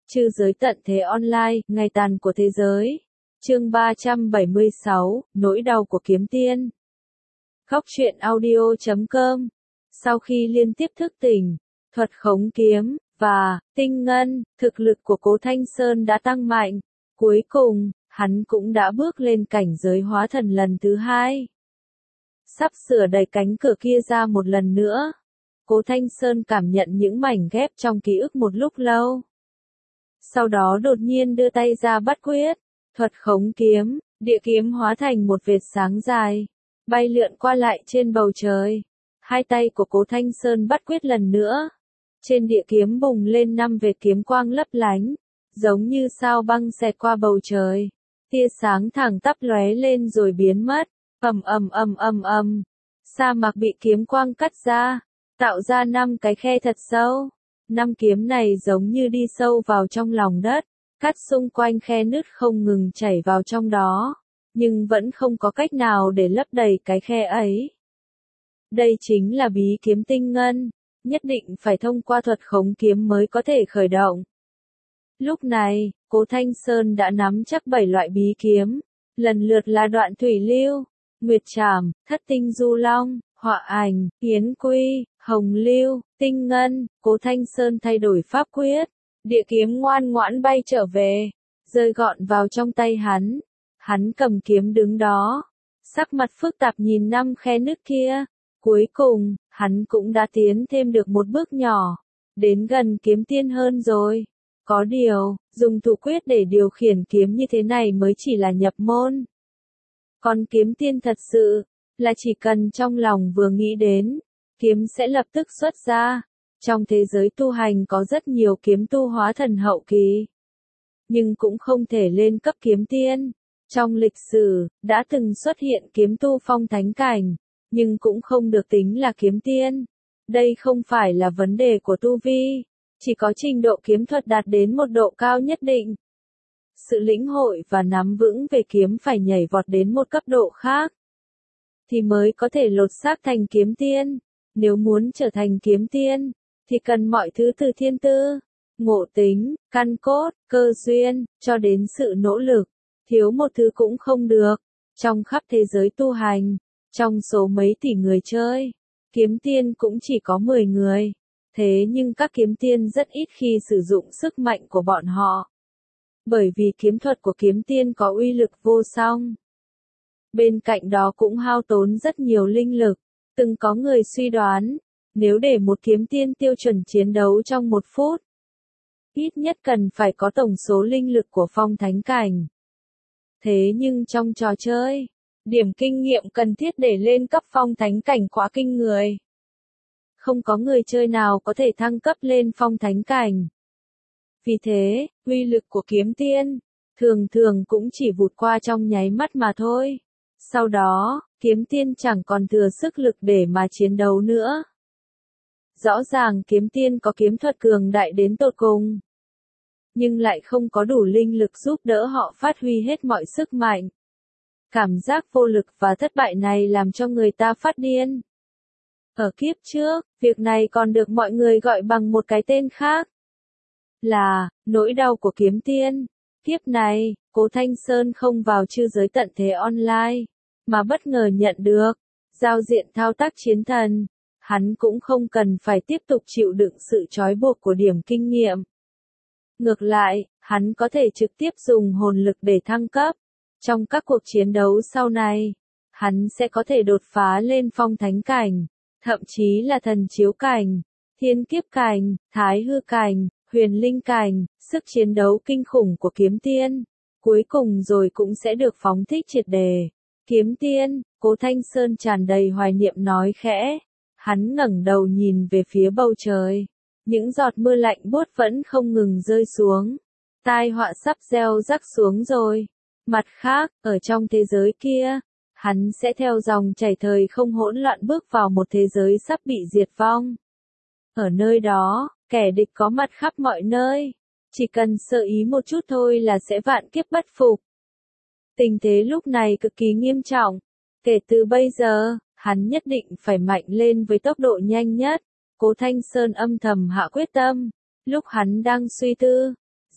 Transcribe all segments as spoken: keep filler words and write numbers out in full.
Chư giới tận thế online, ngày tàn của thế giới. Chương ba trăm bảy mươi sáu, nỗi đau của kiếm tiên. Góc truyện audio chấm com. Sau khi liên tiếp thức tỉnh, thuật khống kiếm, và tinh ngân, thực lực của Cố Thanh Sơn đã tăng mạnh. Cuối cùng, hắn cũng đã bước lên cảnh giới hóa thần lần thứ hai. Sắp sửa đẩy cánh cửa kia ra một lần nữa. Cố Thanh Sơn cảm nhận những mảnh ghép trong ký ức một lúc lâu. Sau đó đột nhiên đưa tay ra bắt quyết, thuật khống kiếm, địa kiếm hóa thành một vệt sáng dài, bay lượn qua lại trên bầu trời. Hai tay của Cố Thanh Sơn bắt quyết lần nữa. Trên địa kiếm bùng lên năm vệt kiếm quang lấp lánh, giống như sao băng xẹt qua bầu trời. Tia sáng thẳng tắp lóe lên rồi biến mất, ầm ầm ầm ầm ầm. Sa mạc bị kiếm quang cắt ra, tạo ra năm cái khe thật sâu. Năm kiếm này giống như đi sâu vào trong lòng đất, cắt xung quanh khe nứt không ngừng chảy vào trong đó, nhưng vẫn không có cách nào để lấp đầy cái khe ấy. Đây chính là bí kiếm tinh ngân, nhất định phải thông qua thuật khống kiếm mới có thể khởi động. Lúc này, Cố Thanh Sơn đã nắm chắc bảy loại bí kiếm, lần lượt là đoạn thủy lưu, nguyệt trảm, thất tinh du long, họa ảnh, yến quy, hồng lưu, tinh ngân. Cố Thanh Sơn thay đổi pháp quyết, địa kiếm ngoan ngoãn bay trở về, rơi gọn vào trong tay hắn. Hắn cầm kiếm đứng đó, sắc mặt phức tạp nhìn năm khe nứt kia. Cuối cùng, hắn cũng đã tiến thêm được một bước nhỏ, đến gần kiếm tiên hơn rồi. Có điều, dùng thủ quyết để điều khiển kiếm như thế này mới chỉ là nhập môn. Còn kiếm tiên thật sự, là chỉ cần trong lòng vừa nghĩ đến, kiếm sẽ lập tức xuất ra. Trong thế giới tu hành có rất nhiều kiếm tu hóa thần hậu kỳ, nhưng cũng không thể lên cấp kiếm tiên. Trong lịch sử, đã từng xuất hiện kiếm tu phong thánh cảnh, nhưng cũng không được tính là kiếm tiên. Đây không phải là vấn đề của tu vi, chỉ có trình độ kiếm thuật đạt đến một độ cao nhất định. Sự lĩnh hội và nắm vững về kiếm phải nhảy vọt đến một cấp độ khác, thì mới có thể lột xác thành kiếm tiên. Nếu muốn trở thành kiếm tiên, thì cần mọi thứ từ thiên tư, ngộ tính, căn cốt, cơ duyên, cho đến sự nỗ lực. Thiếu một thứ cũng không được. Trong khắp thế giới tu hành, trong số mấy tỷ người chơi, kiếm tiên cũng chỉ có mười người. Thế nhưng các kiếm tiên rất ít khi sử dụng sức mạnh của bọn họ. Bởi vì kiếm thuật của kiếm tiên có uy lực vô song. Bên cạnh đó cũng hao tốn rất nhiều linh lực. Từng có người suy đoán, nếu để một kiếm tiên tiêu chuẩn chiến đấu trong một phút, ít nhất cần phải có tổng số linh lực của phong thánh cảnh. Thế nhưng trong trò chơi, điểm kinh nghiệm cần thiết để lên cấp phong thánh cảnh quá kinh người. Không có người chơi nào có thể thăng cấp lên phong thánh cảnh. Vì thế, uy lực của kiếm tiên, thường thường cũng chỉ vụt qua trong nháy mắt mà thôi. Sau đó, kiếm tiên chẳng còn thừa sức lực để mà chiến đấu nữa. Rõ ràng kiếm tiên có kiếm thuật cường đại đến tột cùng, nhưng lại không có đủ linh lực giúp đỡ họ phát huy hết mọi sức mạnh. Cảm giác vô lực và thất bại này làm cho người ta phát điên. Ở kiếp trước, việc này còn được mọi người gọi bằng một cái tên khác, là nỗi đau của kiếm tiên. Kiếp này, Cố Thanh Sơn không vào chư giới tận thế online, mà bất ngờ nhận được giao diện thao tác chiến thần. Hắn cũng không cần phải tiếp tục chịu đựng sự trói buộc của điểm kinh nghiệm. Ngược lại, hắn có thể trực tiếp dùng hồn lực để thăng cấp. Trong các cuộc chiến đấu sau này, hắn sẽ có thể đột phá lên phong thánh cảnh, thậm chí là thần chiếu cảnh, thiên kiếp cảnh, thái hư cảnh, huyền linh cảnh. Sức chiến đấu kinh khủng của kiếm tiên, cuối cùng rồi cũng sẽ được phóng thích triệt đề. Kiếm tiên, Cố Thanh Sơn tràn đầy hoài niệm nói khẽ. Hắn ngẩng đầu nhìn về phía bầu trời. Những giọt mưa lạnh buốt vẫn không ngừng rơi xuống. Tai họa sắp gieo rắc xuống rồi. Mặt khác, ở trong thế giới kia, hắn sẽ theo dòng chảy thời không hỗn loạn bước vào một thế giới sắp bị diệt vong. Ở nơi đó, kẻ địch có mặt khắp mọi nơi. Chỉ cần sơ ý một chút thôi là sẽ vạn kiếp bất phục. Tình thế lúc này cực kỳ nghiêm trọng. Kể từ bây giờ, hắn nhất định phải mạnh lên với tốc độ nhanh nhất. Cố Thanh Sơn âm thầm hạ quyết tâm. Lúc hắn đang suy tư,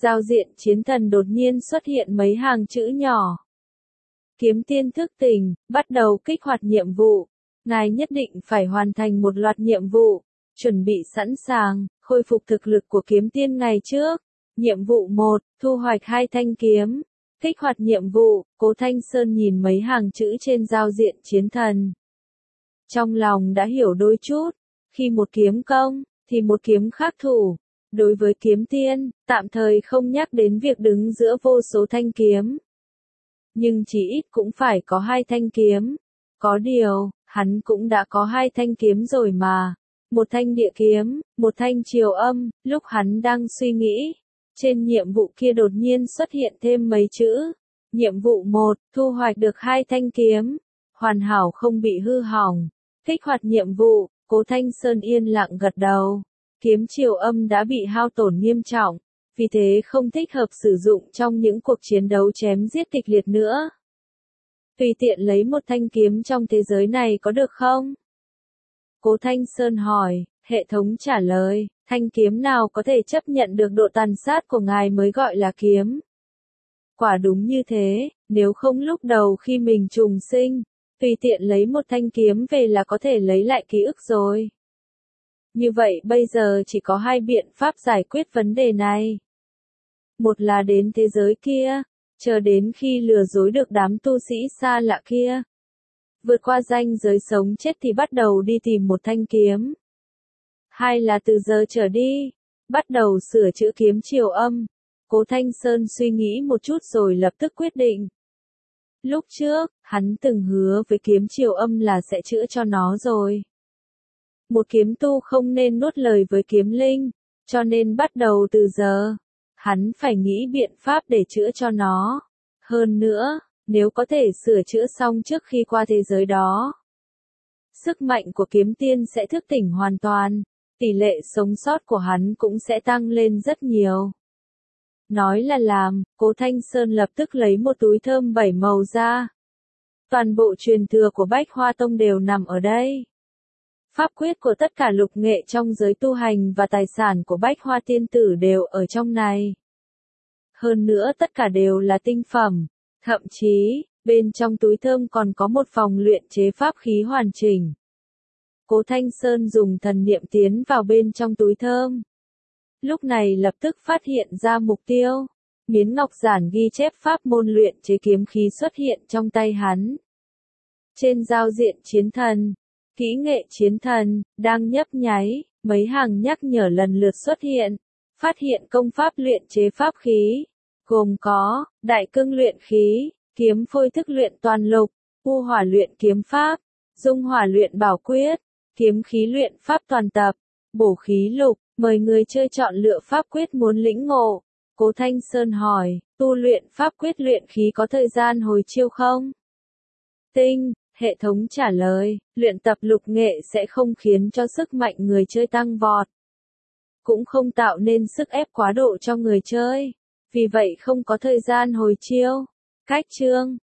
giao diện chiến thần đột nhiên xuất hiện mấy hàng chữ nhỏ. Kiếm tiên thức tỉnh, bắt đầu kích hoạt nhiệm vụ. Ngài nhất định phải hoàn thành một loạt nhiệm vụ. Chuẩn bị sẵn sàng, khôi phục thực lực của kiếm tiên ngày trước. Nhiệm vụ một, thu hoạch hai thanh kiếm. Kích hoạt nhiệm vụ, Cố Thanh Sơn nhìn mấy hàng chữ trên giao diện chiến thần. Trong lòng đã hiểu đôi chút, khi một kiếm công, thì một kiếm khắc thủ. Đối với kiếm tiên, tạm thời không nhắc đến việc đứng giữa vô số thanh kiếm. Nhưng chỉ ít cũng phải có hai thanh kiếm. Có điều, hắn cũng đã có hai thanh kiếm rồi mà. Một thanh địa kiếm, một thanh triều âm, lúc hắn đang suy nghĩ. Trên nhiệm vụ kia đột nhiên xuất hiện thêm mấy chữ. Nhiệm vụ một, thu hoạch được hai thanh kiếm. Hoàn hảo không bị hư hỏng. Kích hoạt nhiệm vụ, Cố Thanh Sơn yên lặng gật đầu. Kiếm triều âm đã bị hao tổn nghiêm trọng, vì thế không thích hợp sử dụng trong những cuộc chiến đấu chém giết kịch liệt nữa. Tùy tiện lấy một thanh kiếm trong thế giới này có được không? Cố Thanh Sơn hỏi, hệ thống trả lời, thanh kiếm nào có thể chấp nhận được độ tàn sát của ngài mới gọi là kiếm. Quả đúng như thế, nếu không lúc đầu khi mình trùng sinh, tùy tiện lấy một thanh kiếm về là có thể lấy lại ký ức rồi. Như vậy bây giờ chỉ có hai biện pháp giải quyết vấn đề này. Một là đến thế giới kia, chờ đến khi lừa dối được đám tu sĩ xa lạ kia. Vượt qua ranh giới sống chết thì bắt đầu đi tìm một thanh kiếm. Hai là từ giờ trở đi, bắt đầu sửa chữa kiếm triều âm. Cố Thanh Sơn suy nghĩ một chút rồi lập tức quyết định. Lúc trước, hắn từng hứa với kiếm triều âm là sẽ chữa cho nó rồi. Một kiếm tu không nên nuốt lời với kiếm linh, cho nên bắt đầu từ giờ, hắn phải nghĩ biện pháp để chữa cho nó. Hơn nữa, nếu có thể sửa chữa xong trước khi qua thế giới đó, sức mạnh của kiếm tiên sẽ thức tỉnh hoàn toàn, tỷ lệ sống sót của hắn cũng sẽ tăng lên rất nhiều. Nói là làm, Cố Thanh Sơn lập tức lấy một túi thơm bảy màu ra. Toàn bộ truyền thừa của Bách Hoa Tông đều nằm ở đây. Pháp quyết của tất cả lục nghệ trong giới tu hành và tài sản của Bách Hoa Tiên Tử đều ở trong này. Hơn nữa tất cả đều là tinh phẩm, thậm chí, bên trong túi thơm còn có một phòng luyện chế pháp khí hoàn chỉnh. Cố Thanh Sơn dùng thần niệm tiến vào bên trong túi thơm. Lúc này lập tức phát hiện ra mục tiêu. Miến ngọc giản ghi chép pháp môn luyện chế kiếm khí xuất hiện trong tay hắn. Trên giao diện chiến thần, kỹ nghệ chiến thần, đang nhấp nháy, mấy hàng nhắc nhở lần lượt xuất hiện. Phát hiện công pháp luyện chế pháp khí, gồm có, đại cương luyện khí, kiếm phôi thức luyện toàn lục, u hỏa luyện kiếm pháp, dung hỏa luyện bảo quyết, kiếm khí luyện pháp toàn tập, bổ khí lục, mời người chơi chọn lựa pháp quyết muốn lĩnh ngộ. Cố Thanh Sơn hỏi, tu luyện pháp quyết luyện khí có thời gian hồi chiêu không? Tinh, hệ thống trả lời, luyện tập lục nghệ sẽ không khiến cho sức mạnh người chơi tăng vọt. Cũng không tạo nên sức ép quá độ cho người chơi. Vì vậy không có thời gian hồi chiêu. Cách chương,